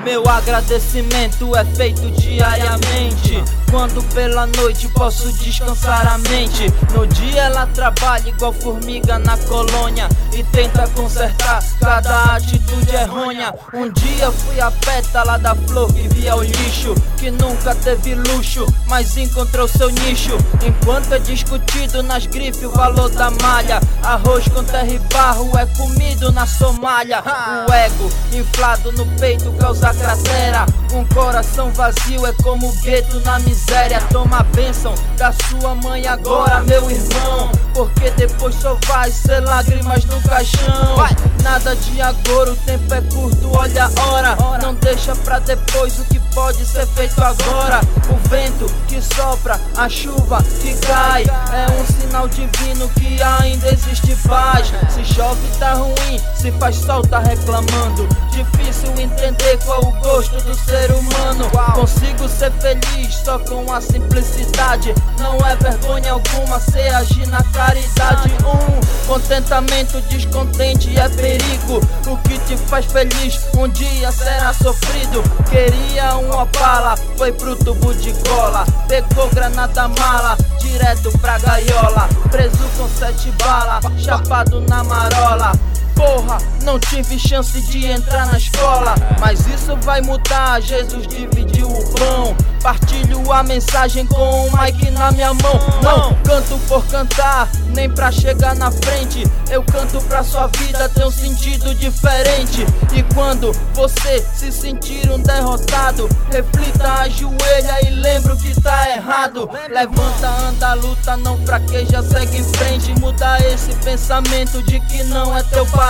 Meu agradecimento é feito diariamente, quando pela noite posso descansar a mente. No dia ela trabalha igual formiga na colônia e tenta consertar cada atitude errônea. Um dia fui a pétala da flor que via o lixo, que nunca teve luxo, mas encontrou seu nicho. Enquanto é discutido nas grifes o valor da malha, arroz com terra e barro é comido na Somália. O ego inflado no peito causa cratera, um coração vazio é como gueto na miséria. Toma a bênção da sua mãe agora, meu irmão, porque depois só vai ser lágrimas no caixão. Nada de agora, o tempo é curto, olha a hora. Não deixa pra depois o que pode ser feito agora. O vento que sopra, a chuva que cai, é um sinal divino que ainda existe paz. Se chove tá ruim, se faz sol tá reclamando. Difícil entender qual o gosto do ser humano. Consigo ser feliz só com a simplicidade, não é vergonha alguma ser agir na caridade. Contentamento descontente é perigo, o que te faz feliz um dia será sofrido. Queria um Opala, foi pro tubo de cola, pegou granada mala, direto pra gaiola. Preso com 7 balas, chapado na marola. Porra, não tive chance de entrar na escola, mas isso vai mudar, Jesus dividiu o pão. Partilho a mensagem com o mic na minha mão. Não canto por cantar, nem pra chegar na frente. Eu canto pra sua vida ter um sentido diferente. E quando você se sentir um derrotado, reflita, ajoelha e lembra o que tá errado. Levanta, anda, luta, não fraqueja, segue em frente. Muda esse pensamento de que não é teu parente.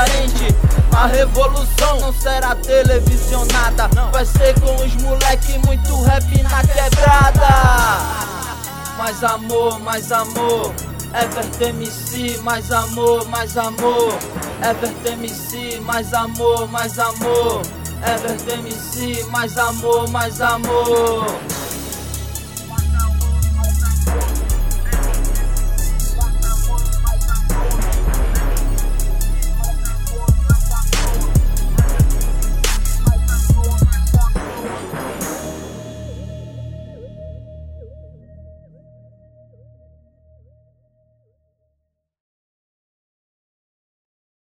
A revolução não será televisionada, vai ser com os moleque muito rap na quebrada. Mais amor, mais amor, Evert MC, mais amor, mais amor, Evert MC, mais amor, mais amor, Evert MC, mais amor, mais amor.